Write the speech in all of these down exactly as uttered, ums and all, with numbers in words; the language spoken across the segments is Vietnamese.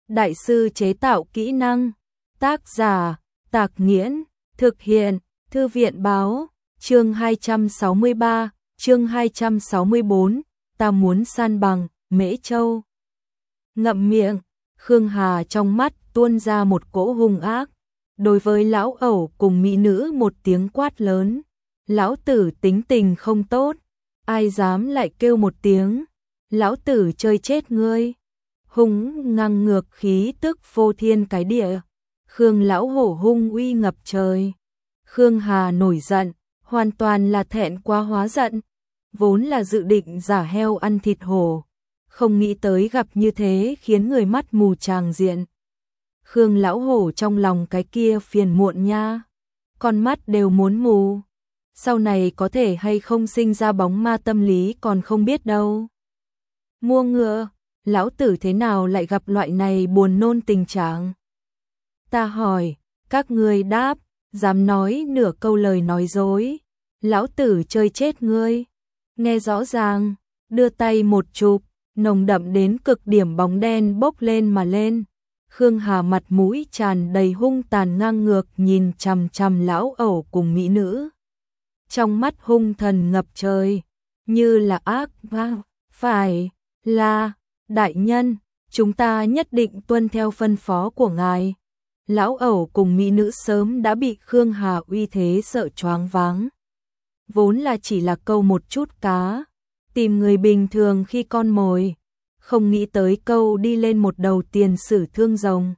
đại sư chế tạo kỹ năng. Tác giả, Tạc Nghiễn, thực hiện, Thư viện Báo, chương hai trăm sáu mươi ba, chương hai trăm sáu mươi bốn, ta muốn san bằng, Mễ Châu. Ngậm miệng, Khương Hà trong mắt tuôn ra một cỗ hung ác, đối với lão ẩu cùng mỹ nữ một tiếng quát lớn. Lão tử tính tình không tốt, ai dám lại kêu một tiếng, lão tử chơi chết ngươi. Hung ngang ngược khí tức phô thiên cái địa, Khương lão hổ hung uy ngập trời. Khương Hà nổi giận, hoàn toàn là thẹn quá hóa giận, vốn là dự định giả heo ăn thịt hổ, không nghĩ tới gặp như thế khiến người mắt mù tràng diện. Khương lão hổ trong lòng cái kia phiền muộn nha, con mắt đều muốn mù, sau này có thể hay không sinh ra bóng ma tâm lý còn không biết đâu. Mua ngựa, lão tử thế nào lại gặp loại này buồn nôn tình trạng? Ta hỏi, các ngươi đáp, dám nói nửa câu lời nói dối, lão tử chơi chết ngươi. Nghe rõ ràng, đưa tay một chụp, nồng đậm đến cực điểm bóng đen bốc lên mà lên. Khương Hà mặt mũi tràn đầy hung tàn ngang ngược nhìn chằm chằm lão ẩu cùng mỹ nữ. Trong mắt hung thần ngập trời, như là ác vang, phải là đại nhân, chúng ta nhất định tuân theo phân phó của ngài. Lão ẩu cùng mỹ nữ sớm đã bị Khương Hà uy thế sợ choáng váng. Vốn là chỉ là câu một chút cá, tìm người bình thường khi con mồi, không nghĩ tới câu đi lên một đầu tiền sử thương rồng.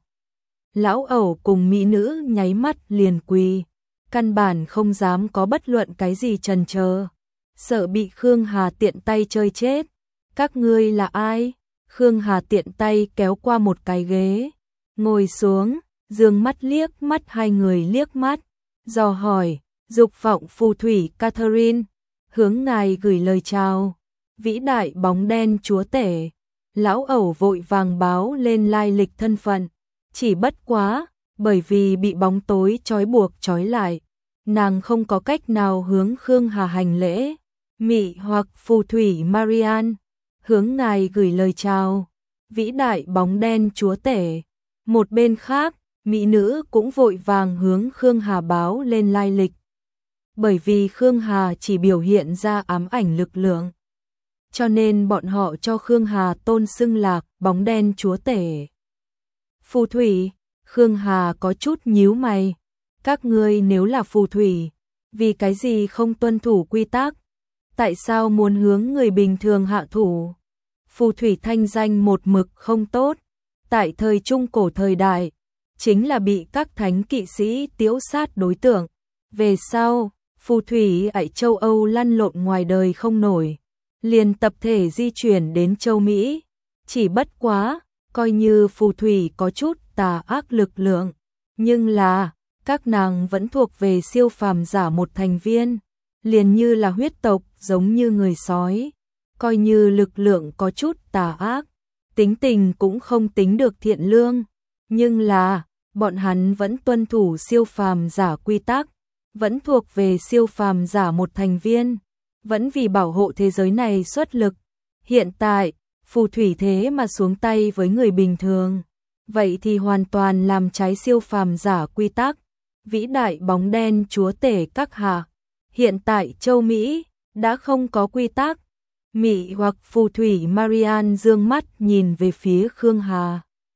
Lão ẩu cùng mỹ nữ nháy mắt liền quỳ, căn bản không dám có bất luận cái gì chần chờ, sợ bị Khương Hà tiện tay chơi chết. Các ngươi là ai? Khương Hà tiện tay kéo qua một cái ghế, ngồi xuống, dương mắt liếc mắt hai người liếc mắt, dò hỏi, dục vọng phù thủy Catherine, hướng ngài gửi lời chào, vĩ đại bóng đen chúa tể. Lão ẩu vội vàng báo lên lai lịch thân phận, chỉ bất quá, bởi vì bị bóng tối trói buộc trói lại, nàng không có cách nào hướng Khương Hà hành lễ. Mị hoặc phù thủy Marian, hướng ngài gửi lời chào, vĩ đại bóng đen chúa tể. Một bên khác, mỹ nữ cũng vội vàng hướng Khương Hà báo lên lai lịch. Bởi vì Khương Hà chỉ biểu hiện ra ám ảnh lực lượng, cho nên bọn họ cho Khương Hà tôn xưng là bóng đen chúa tể. Phù thủy, Khương Hà có chút nhíu mày, các ngươi nếu là phù thủy, vì cái gì không tuân thủ quy tắc? Tại sao muốn hướng người bình thường hạ thủ? Phù thủy thanh danh một mực không tốt, tại thời trung cổ thời đại, chính là bị các thánh kỵ sĩ tiễu sát đối tượng. Về sau, phù thủy ở châu Âu lăn lộn ngoài đời không nổi, liền tập thể di chuyển đến châu Mỹ. Chỉ bất quá, coi như phù thủy có chút tà ác lực lượng, nhưng là, các nàng vẫn thuộc về siêu phàm giả một thành viên, liền như là huyết tộc giống như người sói, coi như lực lượng có chút tà ác, tính tình cũng không tính được thiện lương, nhưng là, bọn hắn vẫn tuân thủ siêu phàm giả quy tắc, vẫn thuộc về siêu phàm giả một thành viên, vẫn vì bảo hộ thế giới này xuất lực. Hiện tại, phù thủy thế mà xuống tay với người bình thường, vậy thì hoàn toàn làm trái siêu phàm giả quy tắc. Vĩ đại bóng đen chúa tể các hạ, hiện tại châu Mỹ đã không có quy tắc. Mị hoặc phù thủy Marian dương mắt nhìn về phía Khương Hà,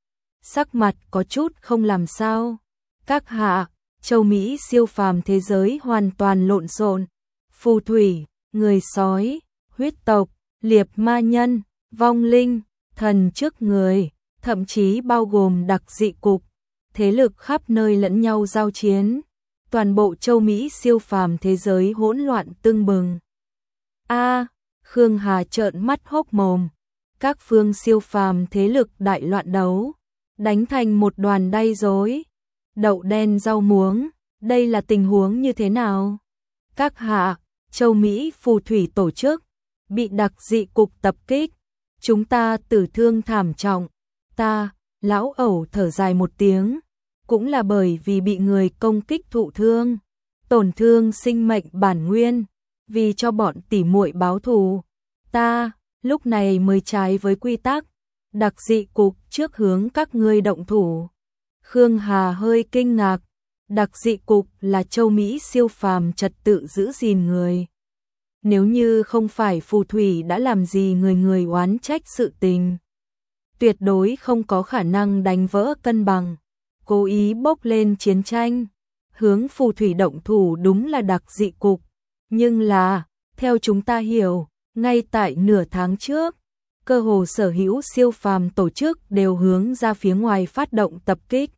sắc mặt có chút không làm sao. Các hạ, châu Mỹ siêu phàm thế giới hoàn toàn lộn xộn, phù thủy, người sói, huyết tộc, liệp ma nhân, vong linh, thần trước người, thậm chí bao gồm đặc dị cục, thế lực khắp nơi lẫn nhau giao chiến, toàn bộ châu Mỹ siêu phàm thế giới hỗn loạn tưng bừng. A, Khương Hà trợn mắt hốc mồm, các phương siêu phàm thế lực đại loạn đấu, đánh thành một đoàn đay rối, đậu đen rau muống, đây là tình huống như thế nào? Các hạ, châu Mỹ phù thủy tổ chức bị đặc dị cục tập kích, chúng ta tử thương thảm trọng. Ta, lão ẩu thở dài một tiếng, cũng là bởi vì bị người công kích thụ thương, tổn thương sinh mệnh bản nguyên, vì cho bọn tỉ muội báo thù, ta lúc này mới trái với quy tắc, Đặc dị cục trước hướng các ngươi động thủ. Khương Hà hơi kinh ngạc, đặc dị cục là châu Mỹ siêu phàm trật tự giữ gìn người. Nếu như không phải phù thủy đã làm gì người người oán trách sự tình, tuyệt đối không có khả năng đánh vỡ cân bằng, cố ý bốc lên chiến tranh. Hướng phù thủy động thủ đúng là đặc dị cục, nhưng là, theo chúng ta hiểu, ngay tại nửa tháng trước, cơ hồ sở hữu siêu phàm tổ chức đều hướng ra phía ngoài phát động tập kích.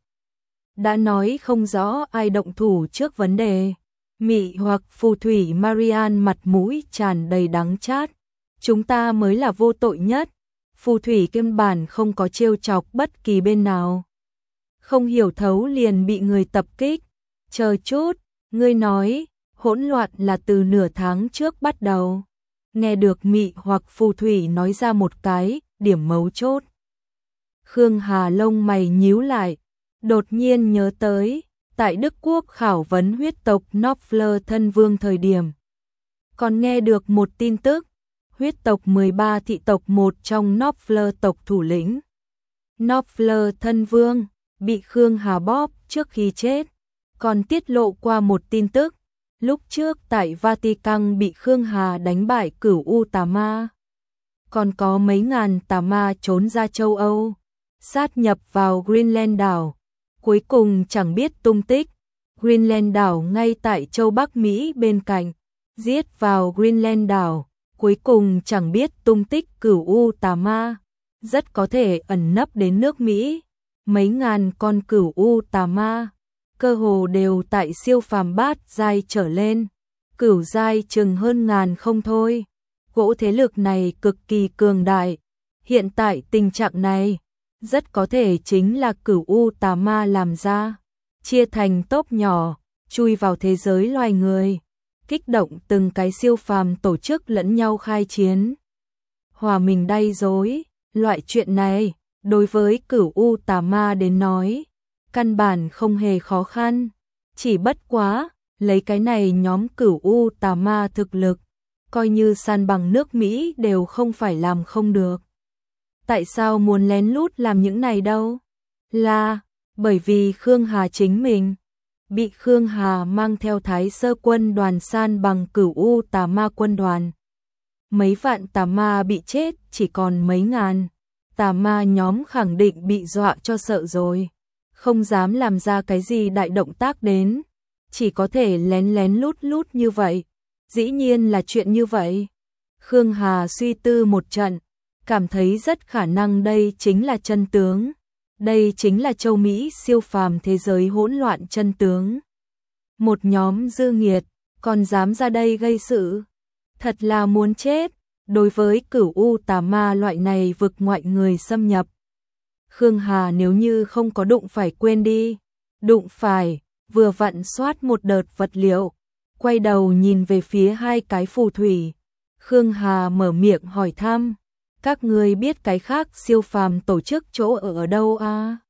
Đã nói không rõ ai động thủ trước vấn đề. Mị hoặc phù thủy Marian mặt mũi tràn đầy đắng chát. Chúng ta mới là vô tội nhất. Phù thủy căn bản không có trêu chọc bất kỳ bên nào. Không hiểu thấu liền bị người tập kích. Chờ chút, ngươi nói, hỗn loạn là từ nửa tháng trước bắt đầu. Nghe được mị hoặc phù thủy nói ra một cái, điểm mấu chốt. Khương Hà lông mày nhíu lại, đột nhiên nhớ tới, tại Đức Quốc khảo vấn huyết tộc Knopfler thân vương thời điểm. Còn nghe được một tin tức, huyết tộc mười ba thị tộc một trong Knopfler tộc thủ lĩnh. Knopfler thân vương, bị Khương Hà bóp trước khi chết. Còn tiết lộ qua một tin tức, lúc trước tại Vatican bị Khương Hà đánh bại cửu U tà ma. Còn có mấy ngàn tà ma trốn ra châu Âu, sát nhập vào Greenland đảo, cuối cùng chẳng biết tung tích. Greenland đảo ngay tại châu Bắc Mỹ bên cạnh, giết vào Greenland đảo, cuối cùng chẳng biết tung tích cửu U tà ma, rất có thể ẩn nấp đến nước Mỹ. Mấy ngàn con cửu U tà ma, cơ hồ đều tại siêu phàm bát giai trở lên, cửu giai chừng hơn ngàn không thôi. Gỗ thế lực này cực kỳ cường đại. Hiện tại tình trạng này, rất có thể chính là cửu U tà ma làm ra, chia thành tốp nhỏ, chui vào thế giới loài người, kích động từng cái siêu phàm tổ chức lẫn nhau khai chiến. Hòa mình đay dối, loại chuyện này, đối với cửu U tà ma đến nói, căn bản không hề khó khăn, chỉ bất quá, lấy cái này nhóm cửu U tà ma thực lực, coi như san bằng nước Mỹ đều không phải làm không được. Tại sao muốn lén lút làm những này đâu? Là, bởi vì Khương Hà chính mình, bị Khương Hà mang theo Thái Sơ quân đoàn san bằng cửu U tà ma quân đoàn. Mấy vạn tà ma bị chết, chỉ còn mấy ngàn. Tà ma nhóm khẳng định bị dọa cho sợ rồi, không dám làm ra cái gì đại động tác đến, chỉ có thể lén lén lút lút như vậy. Dĩ nhiên là chuyện như vậy. Khương Hà suy tư một trận, cảm thấy rất khả năng đây chính là chân tướng. Đây chính là châu Mỹ siêu phàm thế giới hỗn loạn chân tướng. Một nhóm dư nghiệt, còn dám ra đây gây sự. Thật là muốn chết, đối với cửu U tà ma loại này vực ngoại người xâm nhập. Khương Hà nếu như không có đụng phải quên đi. Đụng phải, vừa vặn soát một đợt vật liệu. Quay đầu nhìn về phía hai cái phù thủy. Khương Hà mở miệng hỏi thăm. Các người biết cái khác siêu phàm tổ chức chỗ ở ở đâu à?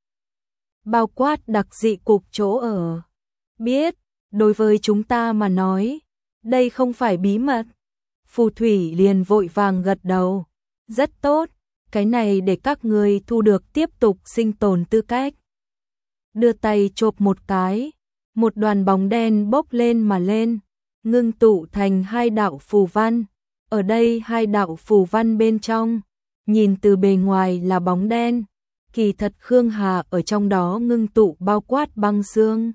Bao quát đặc dị cục chỗ ở. Biết, đối với chúng ta mà nói, đây không phải bí mật. Phù thủy liền vội vàng gật đầu. Rất tốt, cái này để các người thu được tiếp tục sinh tồn tư cách. Đưa tay chộp một cái, một đoàn bóng đen bốc lên mà lên, ngưng tụ thành hai đạo phù văn. Ở đây hai đạo phù văn bên trong, nhìn từ bề ngoài là bóng đen, kỳ thật Khương Hà ở trong đó ngưng tụ bao quát băng xương,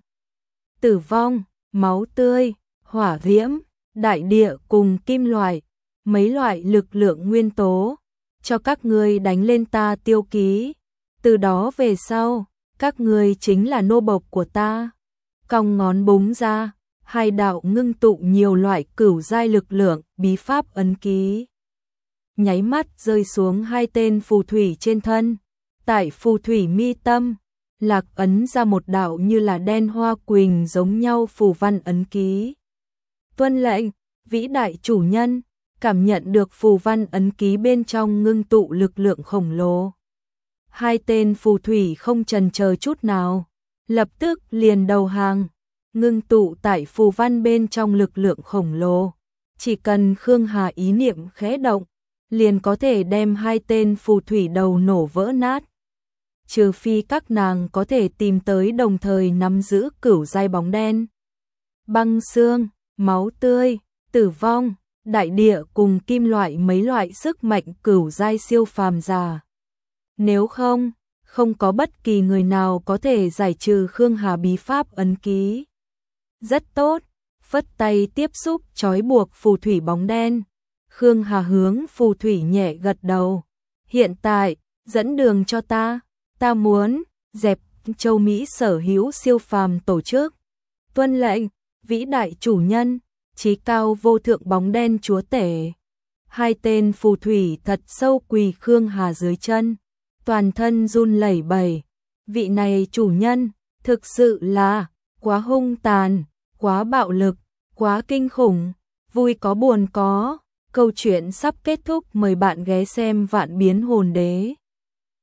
tử vong, máu tươi, hỏa diễm, đại địa cùng kim loại, mấy loại lực lượng nguyên tố, cho các ngươi đánh lên ta tiêu ký. Từ đó về sau, các ngươi chính là nô bộc của ta. Cong ngón búng ra, hai đạo ngưng tụ nhiều loại cửu giai lực lượng, bí pháp ấn ký. Nháy mắt rơi xuống hai tên phù thủy trên thân. Tại phù thủy mi tâm, lạc ấn ra một đạo như là đen hoa quỳnh giống nhau phù văn ấn ký. Tuân lệnh, vĩ đại chủ nhân, cảm nhận được phù văn ấn ký bên trong ngưng tụ lực lượng khổng lồ. Hai tên phù thủy không chần chờ chút nào, lập tức liền đầu hàng, ngưng tụ tại phù văn bên trong lực lượng khổng lồ. Chỉ cần Khương Hà ý niệm khẽ động, liền có thể đem hai tên phù thủy đầu nổ vỡ nát. Trừ phi các nàng có thể tìm tới đồng thời nắm giữ cửu giai bóng đen. Băng xương, máu tươi, tử vong, đại địa cùng kim loại mấy loại sức mạnh cửu giai siêu phàm giả. Nếu không, không có bất kỳ người nào có thể giải trừ Khương Hà bí pháp ấn ký. Rất tốt, phất tay tiếp xúc trói buộc phù thủy bóng đen. Khương Hà hướng phù thủy nhẹ gật đầu. Hiện tại, dẫn đường cho ta, ta muốn dẹp châu Mỹ sở hữu siêu phàm tổ chức. Tuân lệnh, vĩ đại chủ nhân, chí cao vô thượng bóng đen chúa tể. Hai tên phù thủy thật sâu quỳ Khương Hà dưới chân, toàn thân run lẩy bẩy. Vị này chủ nhân, thực sự là quá hung tàn, quá bạo lực, quá kinh khủng, vui có buồn có. Câu chuyện sắp kết thúc, mời bạn ghé xem Vạn Biến Hồn Đế.